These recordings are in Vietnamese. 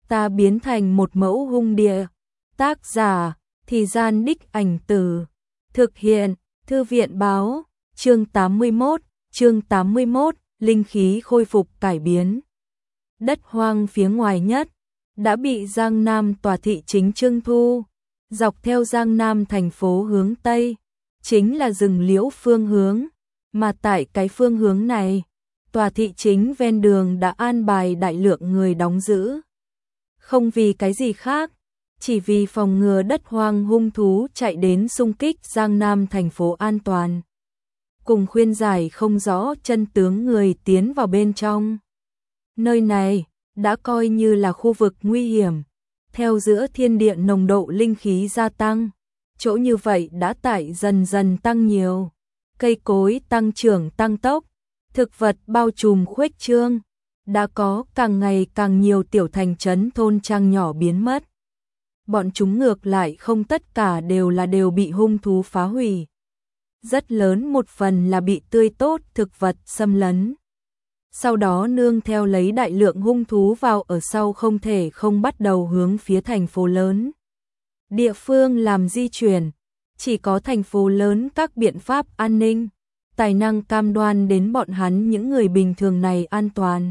ta biến thành một mẫu hung địa. Tác giả, Thì Gian Đích Ảnh Tử. Thực hiện, Thư viện báo, chương 81, linh khí khôi phục cải biến. Đất hoang phía ngoài nhất, đã bị Giang Nam tòa thị chính trưng thu. Dọc theo Giang Nam thành phố hướng Tây, chính là rừng liễu phương hướng. Mà tại cái phương hướng này, tòa thị chính ven đường đã an bài đại lượng người đóng giữ. Không vì cái gì khác, chỉ vì phòng ngừa đất hoang hung thú chạy đến xung kích Giang Nam thành phố an toàn. Cùng khuyên giải không rõ chân tướng người tiến vào bên trong. Nơi này đã coi như là khu vực nguy hiểm. Theo giữa thiên địa nồng độ linh khí gia tăng, chỗ như vậy đã tải dần dần tăng nhiều. Cây cối tăng trưởng tăng tốc, thực vật bao trùm khuếch trương, đã có càng ngày càng nhiều tiểu thành trấn thôn trang nhỏ biến mất. Bọn chúng ngược lại không tất cả đều bị hung thú phá hủy. Rất lớn một phần là bị tươi tốt thực vật xâm lấn. Sau đó nương theo lấy đại lượng hung thú vào ở sau không thể không bắt đầu hướng phía thành phố lớn. Địa phương làm di chuyển, chỉ có thành phố lớn các biện pháp an ninh, tài năng cam đoan đến bọn hắn những người bình thường này an toàn.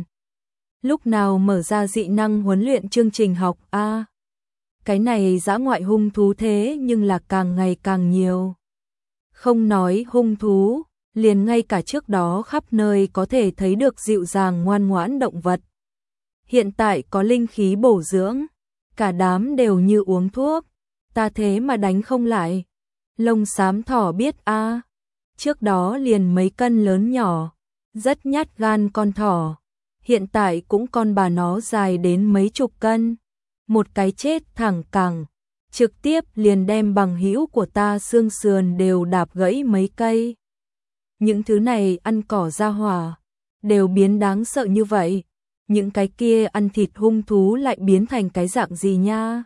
Lúc nào mở ra dị năng huấn luyện chương trình học a? Cái này dã ngoại hung thú thế nhưng là càng ngày càng nhiều. Không nói hung thú, liền ngay cả trước đó khắp nơi có thể thấy được dịu dàng ngoan ngoãn động vật. Hiện tại có linh khí bổ dưỡng, cả đám đều như uống thuốc, ta thế mà đánh không lại. Lông xám thỏ biết a, trước đó liền mấy cân lớn nhỏ, rất nhát gan con thỏ, hiện tại cũng con bà nó dài đến mấy chục cân. Một cái chết thẳng cẳng, trực tiếp liền đem bằng hữu của ta xương sườn đều đạp gãy mấy cây. Những thứ này ăn cỏ ra hỏa, đều biến đáng sợ như vậy. Những cái kia ăn thịt hung thú lại biến thành cái dạng gì nha?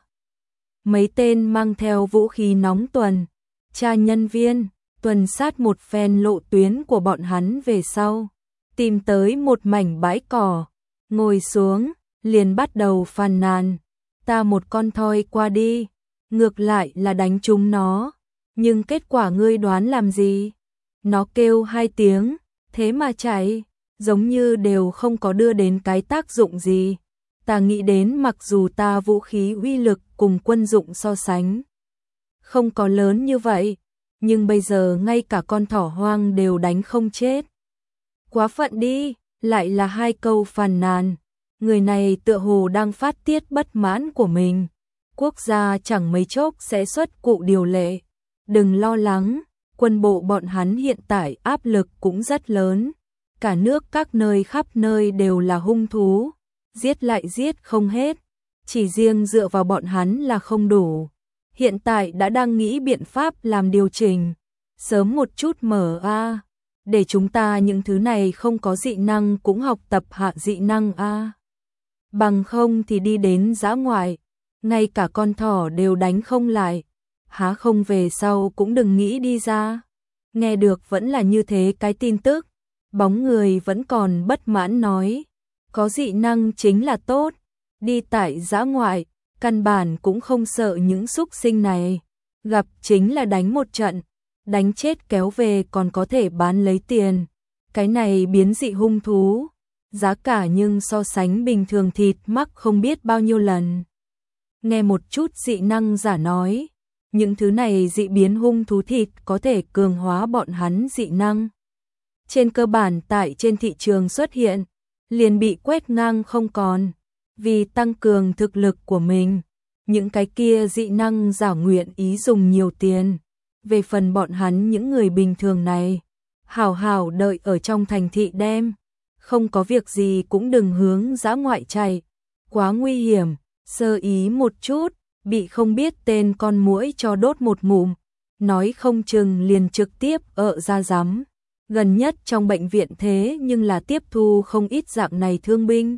Mấy tên mang theo vũ khí nóng tuần, tra nhân viên, tuần sát một phen lộ tuyến của bọn hắn về sau. Tìm tới một mảnh bãi cỏ, ngồi xuống, liền bắt đầu phàn nàn. Ta một con thoi qua đi, ngược lại là đánh trúng nó. Nhưng kết quả ngươi đoán làm gì? Nó kêu 2 tiếng, thế mà chạy, giống như đều không có đưa đến cái tác dụng gì. Ta nghĩ đến mặc dù ta vũ khí uy lực cùng quân dụng so sánh không có lớn như vậy, nhưng bây giờ ngay cả con thỏ hoang đều đánh không chết. Quá phận đi, lại là 2 câu phàn nàn. Người này tựa hồ đang phát tiết bất mãn của mình. Quốc gia chẳng mấy chốc sẽ xuất cụ điều lệ. Đừng lo lắng, quân bộ bọn hắn hiện tại áp lực cũng rất lớn. Cả nước các nơi khắp nơi đều là hung thú, giết lại giết không hết. Chỉ riêng dựa vào bọn hắn là không đủ. Hiện tại đã đang nghĩ biện pháp làm điều chỉnh. Sớm một chút mở a, để chúng ta những thứ này không có dị năng cũng học tập hạ dị năng a. Bằng không thì đi đến dã ngoại, ngay cả con thỏ đều đánh không lại, há không về sau cũng đừng nghĩ đi ra. Nghe được vẫn là như thế cái tin tức, bóng người vẫn còn bất mãn nói, có dị năng chính là tốt, đi tại dã ngoại, căn bản cũng không sợ những súc sinh này, gặp chính là đánh một trận, đánh chết kéo về còn có thể bán lấy tiền. Cái này biến dị hung thú, giá cả nhưng so sánh bình thường thịt mắc không biết bao nhiêu lần. Nghe một chút dị năng giả nói, những thứ này dị biến hung thú thịt có thể cường hóa bọn hắn dị năng. Trên cơ bản tại trên thị trường xuất hiện, liền bị quét ngang không còn. Vì tăng cường thực lực của mình, những cái kia dị năng giả nguyện ý dùng nhiều tiền. Về phần bọn hắn những người bình thường này, hảo hảo đợi ở trong thành thị đem. Không có việc gì cũng đừng hướng dã ngoại chạy, quá nguy hiểm, sơ ý một chút, bị không biết tên con muỗi cho đốt một ngụm, nói không chừng liền trực tiếp ra giám. Gần nhất trong bệnh viện thế nhưng là tiếp thu không ít dạng này thương binh.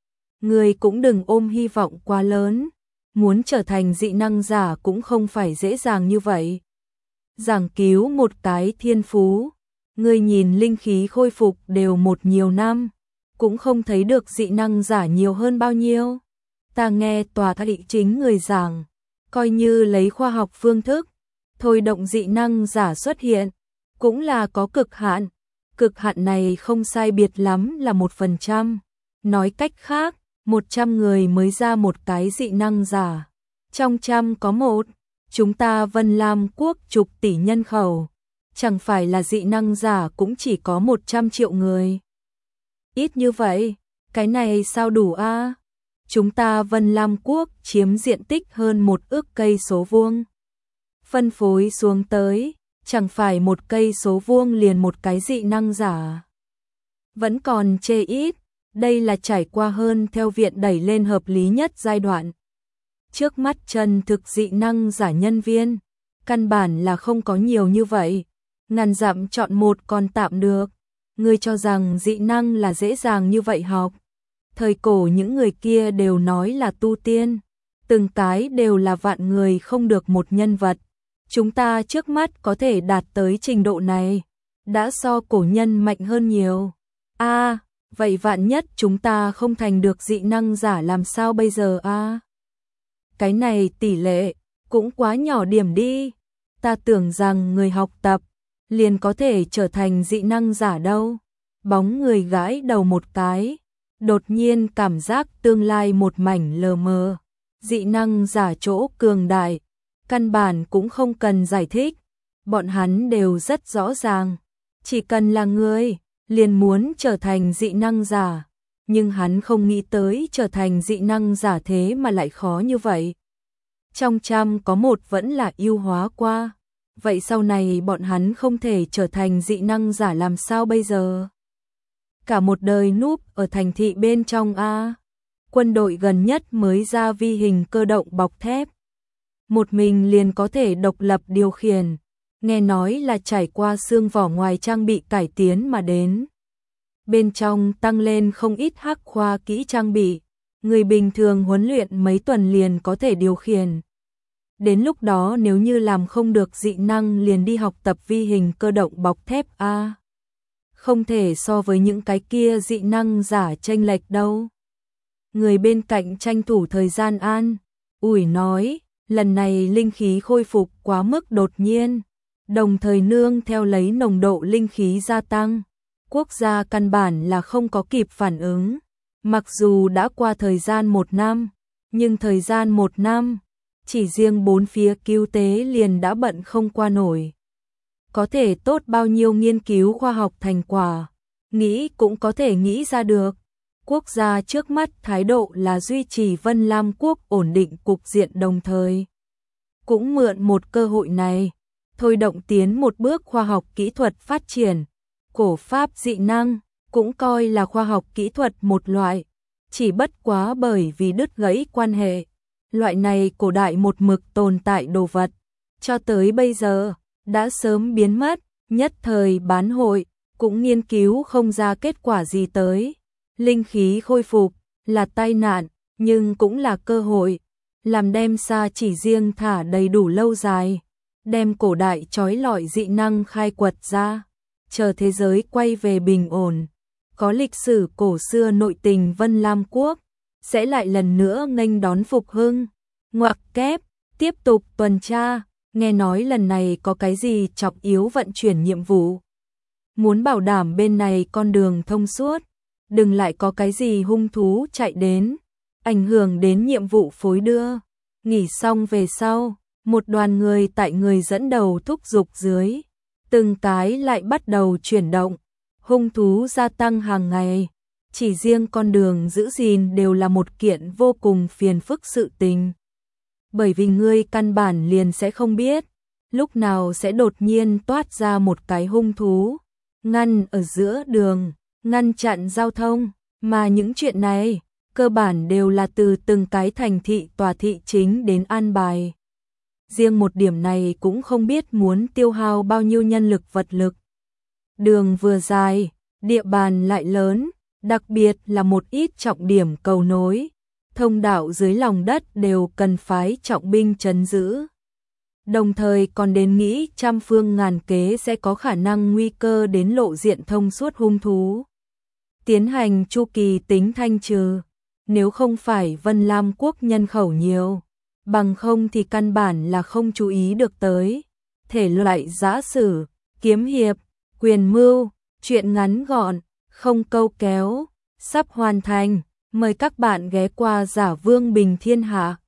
Người cũng đừng ôm hy vọng quá lớn, muốn trở thành dị năng giả cũng không phải dễ dàng như vậy. Giảng cứu một cái thiên phú, người nhìn linh khí khôi phục đều một nhiều năm, cũng không thấy được dị năng giả nhiều hơn bao nhiêu. Ta nghe tòa thị chính người giảng, coi như lấy khoa học phương thức, thôi động dị năng giả xuất hiện, cũng là có cực hạn. Cực hạn này không sai biệt lắm là 1%. Nói cách khác, 100 người mới ra một cái dị năng giả. Trong trăm có một, chúng ta Vân Lam quốc chục tỷ nhân khẩu. Chẳng phải là dị năng giả cũng chỉ có 100 triệu người. Ít như vậy, cái này sao đủ a? Chúng ta Vân Lam quốc chiếm diện tích hơn 1 ức cây số vuông. Phân phối xuống tới, chẳng phải 1 cây số vuông liền một cái dị năng giả. Vẫn còn chê ít, đây là trải qua hơn theo viện đẩy lên hợp lý nhất giai đoạn. Trước mắt chân thực dị năng giả nhân viên, căn bản là không có nhiều như vậy. Ngàn dặm chọn một còn tạm được. Ngươi cho rằng dị năng là dễ dàng như vậy học. Thời cổ những người kia đều nói là tu tiên. Từng cái đều là vạn người không được một nhân vật. Chúng ta trước mắt có thể đạt tới trình độ này. Đã so cổ nhân mạnh hơn nhiều. Vậy vạn nhất chúng ta không thành được dị năng giả làm sao bây giờ a? Cái này tỷ lệ cũng quá nhỏ điểm đi. Ta tưởng rằng người học tập liền có thể trở thành dị năng giả đâu. Bóng người gãi đầu một cái, đột nhiên cảm giác tương lai một mảnh lờ mờ. Dị năng giả chỗ cường đại, căn bản cũng không cần giải thích. Bọn hắn đều rất rõ ràng, chỉ cần là người, liền muốn trở thành dị năng giả. Nhưng hắn không nghĩ tới trở thành dị năng giả thế mà lại khó như vậy. Trong trăm có một vẫn là ưu hóa qua. Vậy sau này bọn hắn không thể trở thành dị năng giả làm sao bây giờ? Cả một đời núp ở thành thị bên trong a. Quân đội gần nhất mới ra vi hình cơ động bọc thép. Một mình liền có thể độc lập điều khiển. Nghe nói là trải qua xương vỏ ngoài trang bị cải tiến mà đến. Bên trong tăng lên không ít hắc khoa kỹ trang bị. Người bình thường huấn luyện mấy tuần liền có thể điều khiển. Đến lúc đó nếu như làm không được dị năng liền đi học tập vi hình cơ động bọc thép a. Không thể so với những cái kia dị năng giả chênh lệch đâu. Người bên cạnh tranh thủ thời gian an ủi nói, lần này linh khí khôi phục quá mức đột nhiên, đồng thời nương theo lấy nồng độ linh khí gia tăng. Quốc gia căn bản là không có kịp phản ứng. Mặc dù đã qua thời gian 1 năm, nhưng thời gian 1 năm, chỉ riêng 4 phía cứu tế liền đã bận không qua nổi. Có thể tốt bao nhiêu nghiên cứu khoa học thành quả, nghĩ cũng có thể nghĩ ra được. Quốc gia trước mắt thái độ là duy trì Vân Lam quốc ổn định cục diện đồng thời. Cũng mượn một cơ hội này, thôi động tiến một bước khoa học kỹ thuật phát triển. Cổ pháp dị năng cũng coi là khoa học kỹ thuật một loại, chỉ bất quá bởi vì đứt gãy quan hệ. Loại này cổ đại một mực tồn tại đồ vật, cho tới bây giờ, đã sớm biến mất, nhất thời bán hội, cũng nghiên cứu không ra kết quả gì tới. Linh khí khôi phục, là tai nạn, nhưng cũng là cơ hội, làm đem xa chỉ riêng thả đầy đủ lâu dài, đem cổ đại trói lọi dị năng khai quật ra, chờ thế giới quay về bình ổn. Có lịch sử cổ xưa nội tình Vân Lam quốc, sẽ lại lần nữa nghênh đón phục hưng. Ngoặc kép, tiếp tục tuần tra, nghe nói lần này có cái gì trọng yếu vận chuyển nhiệm vụ. Muốn bảo đảm bên này con đường thông suốt, đừng lại có cái gì hung thú chạy đến, ảnh hưởng đến nhiệm vụ phối đưa. Nghỉ xong về sau, một đoàn người tại người dẫn đầu thúc giục dưới, từng cái lại bắt đầu chuyển động, hung thú gia tăng hàng ngày. Chỉ riêng con đường giữ gìn đều là một kiện vô cùng phiền phức sự tình. Bởi vì ngươi căn bản liền sẽ không biết, lúc nào sẽ đột nhiên toát ra một cái hung thú, ngăn ở giữa đường, ngăn chặn giao thông, mà những chuyện này, cơ bản đều là từ từng cái thành thị tòa thị chính đến an bài. Riêng một điểm này cũng không biết muốn tiêu hao bao nhiêu nhân lực vật lực. Đường vừa dài, địa bàn lại lớn, đặc biệt là một ít trọng điểm cầu nối, thông đạo dưới lòng đất đều cần phái trọng binh trấn giữ. Đồng thời còn đến nghĩ trăm phương ngàn kế sẽ có khả năng nguy cơ đến lộ diện thông suốt hung thú. Tiến hành chu kỳ tính thanh trừ, nếu không phải Vân Lam quốc nhân khẩu nhiều, bằng không thì căn bản là không chú ý được tới. Thể loại giã sử, kiếm hiệp, quyền mưu, truyện ngắn gọn, không câu kéo, sắp hoàn thành. Mời các bạn ghé qua Giả Vương Bình Thiên Hạ.